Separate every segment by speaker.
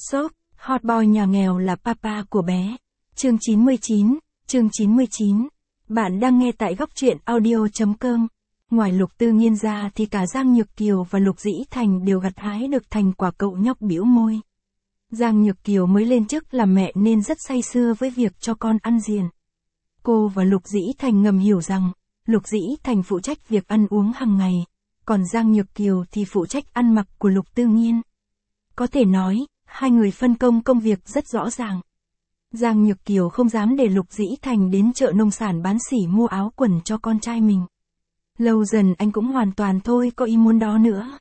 Speaker 1: Shop, hot boy nhà nghèo là papa của bé. Chương 99. Bạn đang nghe tại góc truyện audio.com. Ngoài Lục Tư Nghiên ra thì cả Giang Nhược Kiều và Lục Dĩ Thành đều gặt hái được thành quả. Cậu nhóc bĩu môi. Giang Nhược Kiều mới lên chức làm mẹ nên rất say sưa với việc cho con ăn diền. Cô và Lục Dĩ Thành ngầm hiểu rằng, Lục Dĩ Thành phụ trách việc ăn uống hàng ngày, còn Giang Nhược Kiều thì phụ trách ăn mặc của Lục Tư Nghiên. Có thể nói, hai người phân công công việc rất rõ ràng. Giang Nhược Kiều không dám để Lục Dĩ Thành đến chợ nông sản bán sỉ mua áo quần cho con trai mình. Lâu dần anh cũng hoàn toàn thôi có ý muốn đó nữa.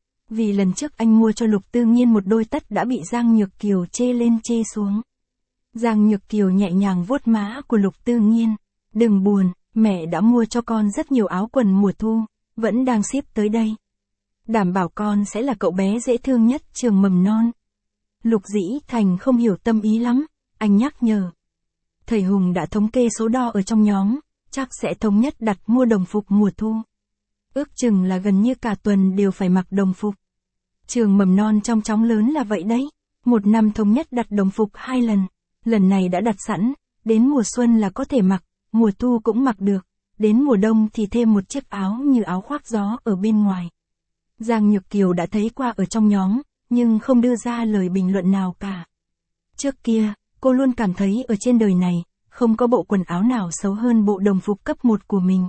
Speaker 1: Vì lần trước anh mua cho Lục Tư Nghiên một đôi tất đã bị Giang Nhược Kiều chê lên chê xuống. Giang Nhược Kiều nhẹ nhàng vuốt má của Lục Tư Nghiên. Đừng buồn, mẹ đã mua cho con rất nhiều áo quần mùa thu, vẫn đang ship tới đây. Đảm bảo con sẽ là cậu bé dễ thương nhất trường mầm non. Lục Dĩ Thành không hiểu tâm ý lắm, anh nhắc nhở. Thầy Hùng đã thống kê số đo ở trong nhóm, chắc sẽ thống nhất đặt mua đồng phục mùa thu. Ước chừng là gần như cả tuần đều phải mặc đồng phục. Trường mầm non trong chóng lớn là vậy đấy, một năm thống nhất đặt đồng phục 2 lần. Lần này đã đặt sẵn, đến mùa xuân là có thể mặc, mùa thu cũng mặc được, đến mùa đông thì thêm một chiếc áo như áo khoác gió ở bên ngoài. Giang Nhược Kiều đã thấy qua ở trong nhóm, nhưng không đưa ra lời bình luận nào cả. Trước kia, cô luôn cảm thấy ở trên đời này, không có bộ quần áo nào xấu hơn bộ đồng phục cấp 1 của mình.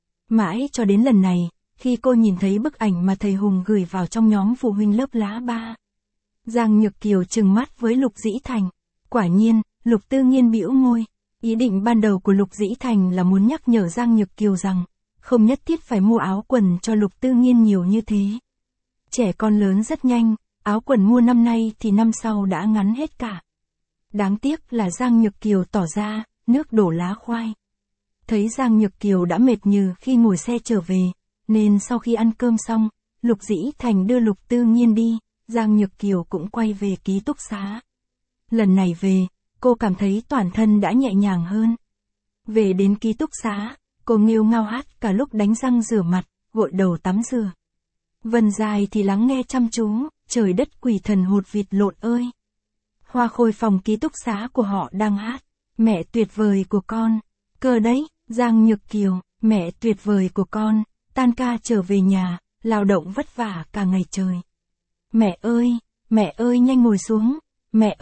Speaker 1: Mãi cho đến lần này, khi cô nhìn thấy bức ảnh mà thầy Hùng gửi vào trong nhóm phụ huynh lớp lá 3. Giang Nhược Kiều trừng mắt với Lục Dĩ Thành. Quả nhiên, Lục Tư Nghiên bĩu môi. Ý định ban đầu của Lục Dĩ Thành là muốn nhắc nhở Giang Nhược Kiều rằng, không nhất thiết phải mua áo quần cho Lục Tư Nghiên nhiều như thế. Trẻ con lớn rất nhanh, áo quần mua năm nay thì năm sau đã ngắn hết cả. Đáng tiếc là Giang Nhược Kiều tỏ ra, nước đổ lá khoai. Thấy Giang Nhược Kiều đã mệt nhừ khi ngồi xe trở về, nên sau khi ăn cơm xong, Lục Dĩ Thành đưa Lục Tư Nghiên đi, Giang Nhược Kiều cũng quay về ký túc xá. Lần này về, cô cảm thấy toàn thân đã nhẹ nhàng hơn. Về đến ký túc xá, cô nghêu ngao hát cả lúc đánh răng rửa mặt, gội đầu tắm rửa. Vân Dài thì lắng nghe chăm chú, trời đất quỷ thần hột vịt lộn ơi. Hoa Khôi phòng ký túc xá của họ đang hát, mẹ tuyệt vời của con. Cơ đấy, Giang Nhược Kiều, mẹ tuyệt vời của con, tan ca trở về nhà, lao động vất vả cả ngày trời. Mẹ ơi nhanh ngồi xuống, mẹ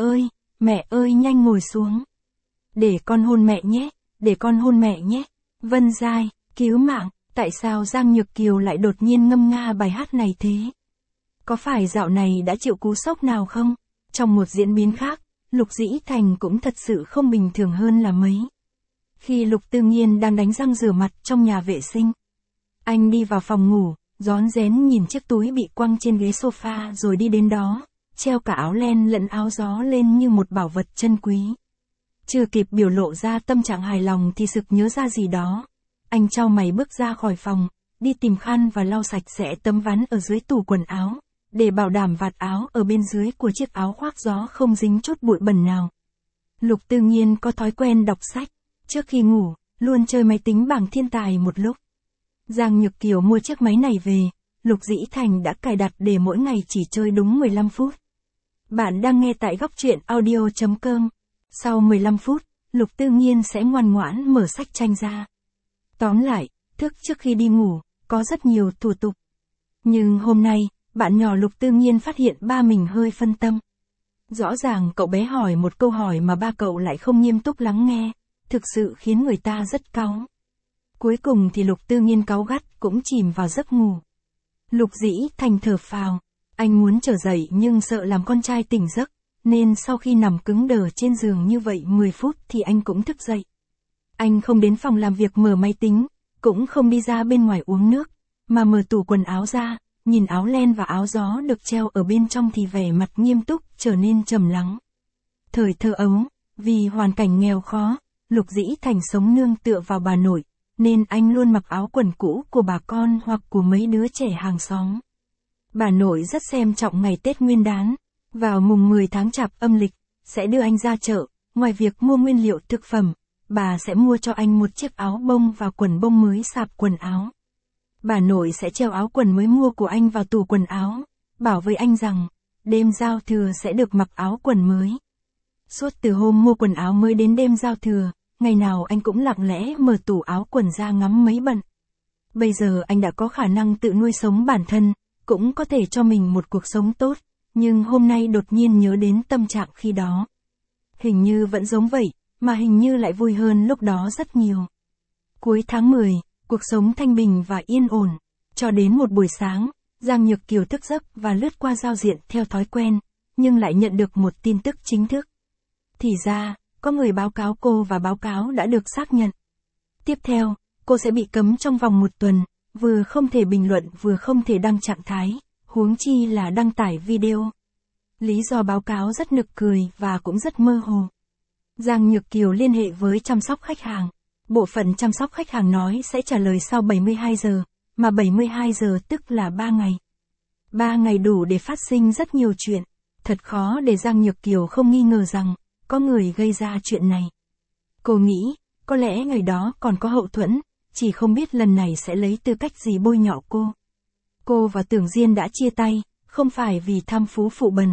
Speaker 1: ơi nhanh ngồi xuống. Để con hôn mẹ nhé, để con hôn mẹ nhé. Vân Dài, cứu mạng, tại sao Giang Nhược Kiều lại đột nhiên ngâm nga bài hát này thế? Có phải dạo này đã chịu cú sốc nào không? Trong một diễn biến khác, Lục Dĩ Thành cũng thật sự không bình thường hơn là mấy. Khi Lục Tư Nghiên đang đánh răng rửa mặt trong nhà vệ sinh, anh đi vào phòng ngủ, rón rén nhìn chiếc túi bị quăng trên ghế sofa rồi đi đến đó, treo cả áo len lẫn áo gió lên như một bảo vật chân quý. Chưa kịp biểu lộ ra tâm trạng hài lòng thì sực nhớ ra gì đó. Anh chau mày bước ra khỏi phòng, đi tìm khăn và lau sạch sẽ tấm ván ở dưới tủ quần áo, để bảo đảm vạt áo ở bên dưới của chiếc áo khoác gió không dính chút bụi bẩn nào. Lục Tư Nghiên có thói quen đọc sách, trước khi ngủ, luôn chơi máy tính bảng thiên tài một lúc. Giang Nhược Kiều mua chiếc máy này về, Lục Dĩ Thành đã cài đặt để mỗi ngày chỉ chơi đúng 15 phút. Bạn đang nghe tại góc truyện audio.com. Sau 15 phút, Lục Tư Nghiên sẽ ngoan ngoãn mở sách tranh ra. Tóm lại, thức trước khi đi ngủ, có rất nhiều thủ tục. Nhưng hôm nay, bạn nhỏ Lục Tư Nghiên phát hiện ba mình hơi phân tâm. Rõ ràng cậu bé hỏi một câu hỏi mà ba cậu lại không nghiêm túc lắng nghe, thực sự khiến người ta rất cáu. Cuối cùng thì Lục Tư Nghiên cáu gắt cũng chìm vào giấc ngủ. Lục Dĩ Thành thở phào, anh muốn trở dậy nhưng sợ làm con trai tỉnh giấc, nên sau khi nằm cứng đờ trên giường như vậy 10 phút thì anh cũng thức dậy. Anh không đến phòng làm việc mở máy tính, cũng không đi ra bên ngoài uống nước, mà mở tủ quần áo ra, nhìn áo len và áo gió được treo ở bên trong thì vẻ mặt nghiêm túc trở nên trầm lắng. Thời thơ ấu, vì hoàn cảnh nghèo khó, Lục Dĩ Thành sống nương tựa vào bà nội, nên anh luôn mặc áo quần cũ của bà con hoặc của mấy đứa trẻ hàng xóm. Bà nội rất xem trọng ngày Tết Nguyên đán, vào mùng 10 tháng Chạp âm lịch, sẽ đưa anh ra chợ, ngoài việc mua nguyên liệu thực phẩm, bà sẽ mua cho anh một chiếc áo bông và quần bông mới sạp quần áo. Bà nội sẽ treo áo quần mới mua của anh vào tủ quần áo, bảo với anh rằng, đêm giao thừa sẽ được mặc áo quần mới. Suốt từ hôm mua quần áo mới đến đêm giao thừa, ngày nào anh cũng lặng lẽ mở tủ áo quần ra ngắm mấy bận. Bây giờ anh đã có khả năng tự nuôi sống bản thân, cũng có thể cho mình một cuộc sống tốt, nhưng hôm nay đột nhiên nhớ đến tâm trạng khi đó. Hình như vẫn giống vậy, mà hình như lại vui hơn lúc đó rất nhiều. Cuối tháng 10, cuộc sống thanh bình và yên ổn. Cho đến một buổi sáng, Giang Nhược Kiều thức giấc và lướt qua giao diện theo thói quen, nhưng lại nhận được một tin tức chính thức. Thì ra, có người báo cáo cô và báo cáo đã được xác nhận. Tiếp theo, cô sẽ bị cấm trong vòng 1 tuần, vừa không thể bình luận vừa không thể đăng trạng thái, huống chi là đăng tải video. Lý do báo cáo rất nực cười và cũng rất mơ hồ. Giang Nhược Kiều liên hệ với chăm sóc khách hàng. Bộ phận chăm sóc khách hàng nói sẽ trả lời sau 72 giờ, mà 72 giờ tức là 3 ngày. 3 ngày đủ để phát sinh rất nhiều chuyện. Thật khó để Giang Nhược Kiều không nghi ngờ rằng, có người gây ra chuyện này. Cô nghĩ, có lẽ ngày đó còn có hậu thuẫn, chỉ không biết lần này sẽ lấy tư cách gì bôi nhọ cô. Cô và Tưởng Diên đã chia tay, không phải vì tham phú phụ bần.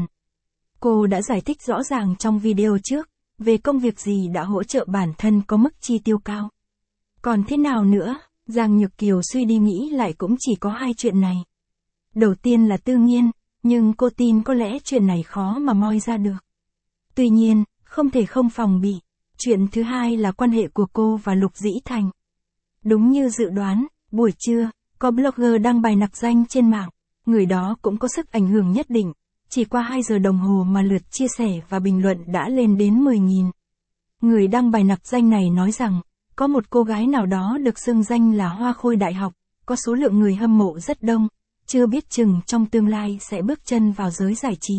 Speaker 1: Cô đã giải thích rõ ràng trong video trước, về công việc gì đã hỗ trợ bản thân có mức chi tiêu cao. Còn thế nào nữa, Giang Nhược Kiều suy đi nghĩ lại cũng chỉ có 2 chuyện này. Đầu tiên là Tư Nghiên, nhưng cô tin có lẽ chuyện này khó mà moi ra được. Tuy nhiên, không thể không phòng bị. Chuyện thứ hai là quan hệ của cô và Lục Dĩ Thành. Đúng như dự đoán, buổi trưa, có blogger đăng bài nặc danh trên mạng. Người đó cũng có sức ảnh hưởng nhất định. Chỉ qua 2 giờ đồng hồ mà lượt chia sẻ và bình luận đã lên đến 10.000. Người đăng bài nặc danh này nói rằng, có một cô gái nào đó được xưng danh là Hoa Khôi Đại học, có số lượng người hâm mộ rất đông, chưa biết chừng trong tương lai sẽ bước chân vào giới giải trí.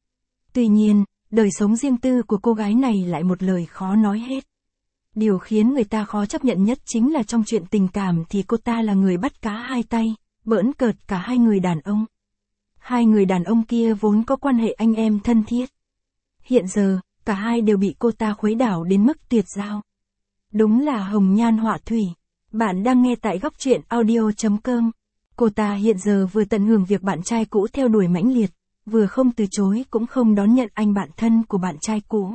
Speaker 1: Tuy nhiên, đời sống riêng tư của cô gái này lại một lời khó nói hết. Điều khiến người ta khó chấp nhận nhất chính là trong chuyện tình cảm thì cô ta là người bắt cá hai tay, bỡn cợt cả 2 người đàn ông. 2 người đàn ông kia vốn có quan hệ anh em thân thiết. Hiện giờ, cả hai đều bị cô ta khuấy đảo đến mức tuyệt giao. Đúng là hồng nhan họa thủy. Bạn đang nghe tại góc truyện audio.com. Cô ta hiện giờ vừa tận hưởng việc bạn trai cũ theo đuổi mãnh liệt, vừa không từ chối cũng không đón nhận anh bạn thân của bạn trai cũ.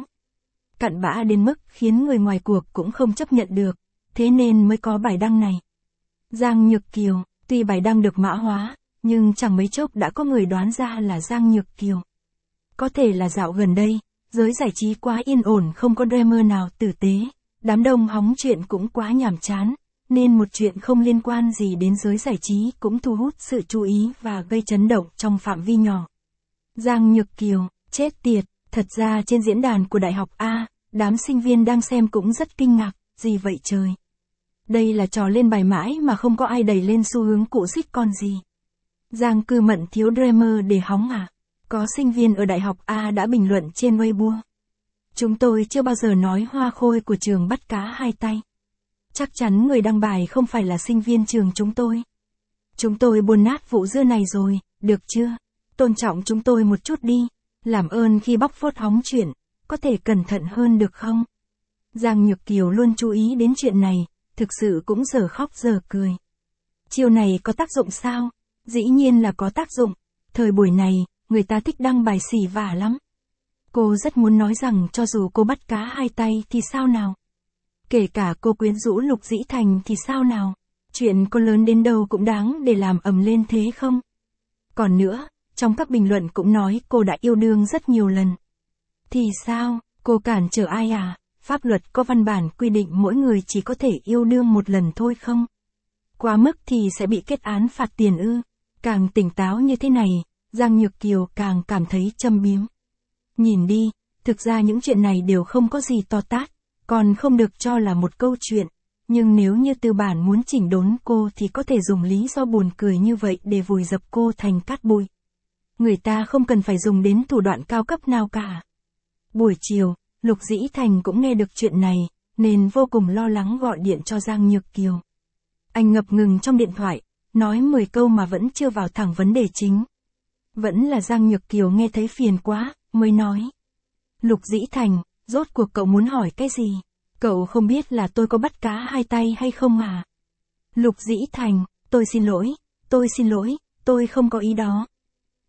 Speaker 1: Cặn bã đến mức khiến người ngoài cuộc cũng không chấp nhận được, thế nên mới có bài đăng này. Giang Nhược Kiều, tuy bài đăng được mã hóa, nhưng chẳng mấy chốc đã có người đoán ra là Giang Nhược Kiều. Có thể là dạo gần đây, giới giải trí quá yên ổn không có drama nào tử tế, đám đông hóng chuyện cũng quá nhàm chán, nên một chuyện không liên quan gì đến giới giải trí cũng thu hút sự chú ý và gây chấn động trong phạm vi nhỏ. Giang Nhược Kiều, chết tiệt, thật ra trên diễn đàn của Đại học A, đám sinh viên đang xem cũng rất kinh ngạc, gì vậy trời? Đây là trò lên bài mãi mà không có ai đẩy lên xu hướng cụ xích con gì. Giang Cư Mận thiếu drama để hóng à? Có sinh viên ở Đại học A đã bình luận trên Weibo. Chúng tôi chưa bao giờ nói Hoa Khôi của trường bắt cá hai tay. Chắc chắn người đăng bài không phải là sinh viên trường chúng tôi. Chúng tôi buồn nát vụ dưa này rồi, được chưa? Tôn trọng chúng tôi một chút đi. Làm ơn khi bóc phốt hóng chuyện, có thể cẩn thận hơn được không? Giang Nhược Kiều luôn chú ý đến chuyện này, thực sự cũng giờ khóc giờ cười. Chiều này có tác dụng sao? Dĩ nhiên là có tác dụng. Thời buổi này, người ta thích đăng bài xỉ vả lắm. Cô rất muốn nói rằng cho dù cô bắt cá hai tay thì sao nào? Kể cả cô quyến rũ Lục Dĩ Thành thì sao nào? Chuyện có lớn đến đâu cũng đáng để làm ầm lên thế không? Còn nữa, trong các bình luận cũng nói cô đã yêu đương rất nhiều lần. Thì sao, cô cản trở ai à? Pháp luật có văn bản quy định mỗi người chỉ có thể yêu đương một lần thôi không? Quá mức thì sẽ bị kết án phạt tiền ư? Càng tỉnh táo như thế này, Giang Nhược Kiều càng cảm thấy châm biếm. Nhìn đi, thực ra những chuyện này đều không có gì to tát, còn không được cho là một câu chuyện. Nhưng nếu như tư bản muốn chỉnh đốn cô thì có thể dùng lý do buồn cười như vậy để vùi dập cô thành cát bụi. Người ta không cần phải dùng đến thủ đoạn cao cấp nào cả. Buổi chiều, Lục Dĩ Thành cũng nghe được chuyện này, nên vô cùng lo lắng gọi điện cho Giang Nhược Kiều. Anh ngập ngừng trong điện thoại, nói 10 câu mà vẫn chưa vào thẳng vấn đề chính. Vẫn là Giang Nhược Kiều nghe thấy phiền quá, mới nói. Lục Dĩ Thành, rốt cuộc cậu muốn hỏi cái gì? Cậu không biết là tôi có bắt cá hai tay hay không à? Lục Dĩ Thành, tôi xin lỗi, tôi không có ý đó.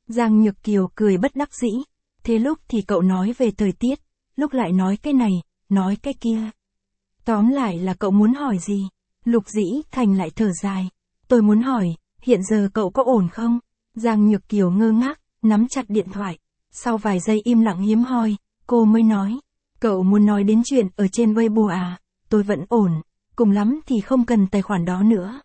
Speaker 1: Giang Nhược Kiều cười bất đắc dĩ. Thế lúc thì cậu nói về thời tiết, lúc lại nói cái này, nói cái kia. Tóm lại là cậu muốn hỏi gì? Lục Dĩ Thành lại thở dài. Tôi muốn hỏi, hiện giờ cậu có ổn không? Giang Nhược Kiều ngơ ngác, nắm chặt điện thoại. Sau vài giây im lặng hiếm hoi, cô mới nói. Cậu muốn nói đến chuyện ở trên Weibo à? Tôi vẫn ổn, cùng lắm thì không cần tài khoản đó nữa.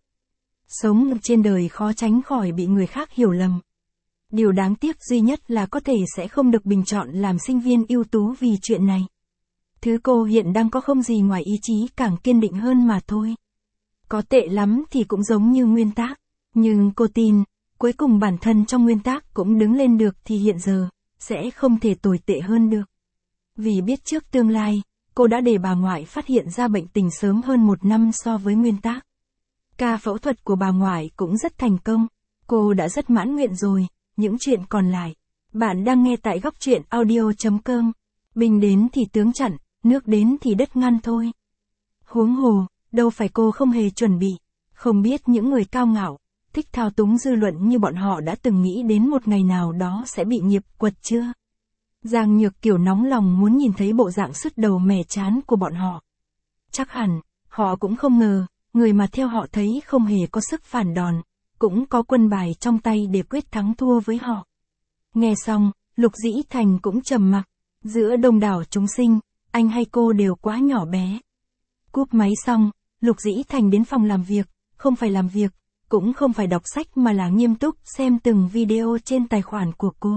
Speaker 1: Sống trên đời khó tránh khỏi bị người khác hiểu lầm. Điều đáng tiếc duy nhất là có thể sẽ không được bình chọn làm sinh viên ưu tú vì chuyện này. Thứ cô hiện đang có không gì ngoài ý chí càng kiên định hơn mà thôi. Có tệ lắm thì cũng giống như nguyên tác, nhưng cô tin, cuối cùng bản thân trong nguyên tác cũng đứng lên được thì hiện giờ, sẽ không thể tồi tệ hơn được. Vì biết trước tương lai, cô đã để bà ngoại phát hiện ra bệnh tình sớm hơn 1 năm so với nguyên tác. Ca phẫu thuật của bà ngoại cũng rất thành công, cô đã rất mãn nguyện rồi, những chuyện còn lại. Bạn đang nghe tại góc truyện audio.com. Binh đến thì tướng chặn, nước đến thì đất ngăn thôi. Huống hồ, đâu phải cô không hề chuẩn bị, không biết những người cao ngạo, thích thao túng dư luận như bọn họ đã từng nghĩ đến một ngày nào đó sẽ bị nghiệp quật chưa? Giang Nhược Kiều nóng lòng muốn nhìn thấy bộ dạng sứt đầu mẻ chán của bọn họ. Chắc hẳn, họ cũng không ngờ, người mà theo họ thấy không hề có sức phản đòn, cũng có quân bài trong tay để quyết thắng thua với họ. Nghe xong, Lục Dĩ Thành cũng trầm mặc. Giữa đông đảo chúng sinh, anh hay cô đều quá nhỏ bé. Cúp máy xong, Lục Dĩ Thành đến phòng làm việc, không phải làm việc, cũng không phải đọc sách mà là nghiêm túc xem từng video trên tài khoản của cô.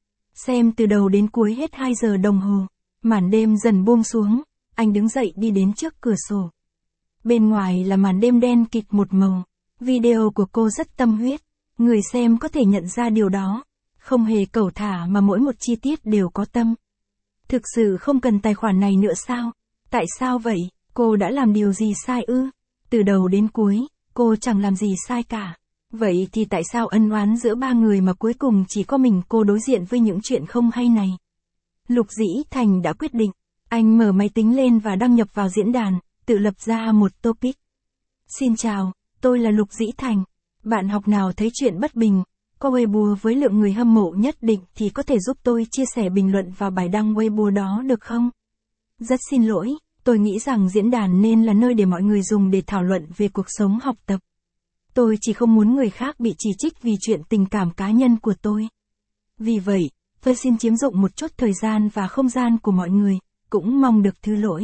Speaker 1: Xem từ đầu đến cuối hết 2 giờ đồng hồ, màn đêm dần buông xuống, anh đứng dậy đi đến trước cửa sổ. Bên ngoài là màn đêm đen kịt một màu, video của cô rất tâm huyết, người xem có thể nhận ra điều đó, không hề cẩu thả mà mỗi một chi tiết đều có tâm. Thực sự không cần tài khoản này nữa sao? Tại sao vậy? Cô đã làm điều gì sai ư? Từ đầu đến cuối, cô chẳng làm gì sai cả. Vậy thì tại sao ân oán giữa 3 người mà cuối cùng chỉ có mình cô đối diện với những chuyện không hay này? Lục Dĩ Thành đã quyết định. Anh mở máy tính lên và đăng nhập vào diễn đàn, tự lập ra một topic. Xin chào, tôi là Lục Dĩ Thành. Bạn học nào thấy chuyện bất bình, có Weibo với lượng người hâm mộ nhất định thì có thể giúp tôi chia sẻ bình luận vào bài đăng Weibo đó được không? Rất xin lỗi, tôi nghĩ rằng diễn đàn nên là nơi để mọi người dùng để thảo luận về cuộc sống học tập. Tôi chỉ không muốn người khác bị chỉ trích vì chuyện tình cảm cá nhân của tôi. Vì vậy, tôi xin chiếm dụng một chút thời gian và không gian của mọi người, cũng mong được thứ lỗi.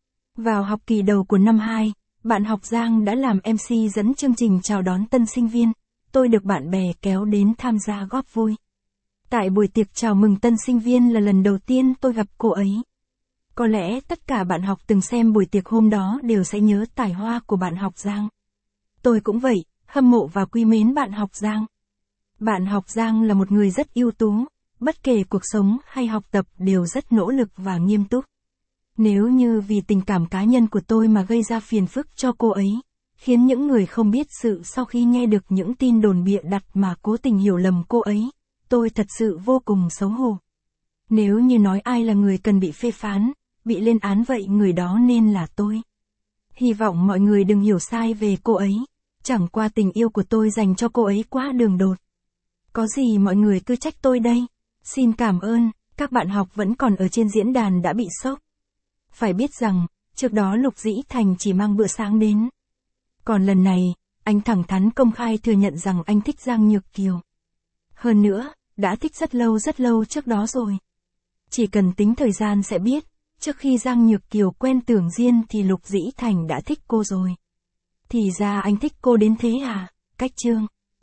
Speaker 1: Vào học kỳ đầu của năm 2, bạn học Giang đã làm MC dẫn chương trình chào đón tân sinh viên. Tôi được bạn bè kéo đến tham gia góp vui. Tại buổi tiệc chào mừng tân sinh viên là lần đầu tiên tôi gặp cô ấy. Có lẽ tất cả bạn học từng xem buổi tiệc hôm đó đều sẽ nhớ tài hoa của bạn học Giang. Tôi cũng vậy, hâm mộ và quý mến bạn học Giang. Bạn học Giang là một người rất ưu tú, bất kể cuộc sống hay học tập đều rất nỗ lực và nghiêm túc. Nếu như vì tình cảm cá nhân của tôi mà gây ra phiền phức cho cô ấy, khiến những người không biết sự sau khi nghe được những tin đồn bịa đặt mà cố tình hiểu lầm cô ấy, tôi thật sự vô cùng xấu hổ. Nếu như nói ai là người cần bị phê phán, bị lên án vậy người đó nên là tôi. Hy vọng mọi người đừng hiểu sai về cô ấy, chẳng qua tình yêu của tôi dành cho cô ấy quá đường đột. Có gì mọi người cứ trách tôi đây. Xin cảm ơn, các bạn học vẫn còn ở trên diễn đàn đã bị sốc. Phải biết rằng, trước đó Lục Dĩ Thành chỉ mang bữa sáng đến. Còn lần này, anh thẳng thắn công khai thừa nhận rằng anh thích Giang Nhược Kiều. Hơn nữa, đã thích rất lâu trước đó rồi. Chỉ cần tính thời gian sẽ biết, trước khi Giang Nhược Kiều quen Tưởng Diên thì Lục Dĩ Thành đã thích cô rồi. Thì ra anh thích cô đến thế à, Cách Trương.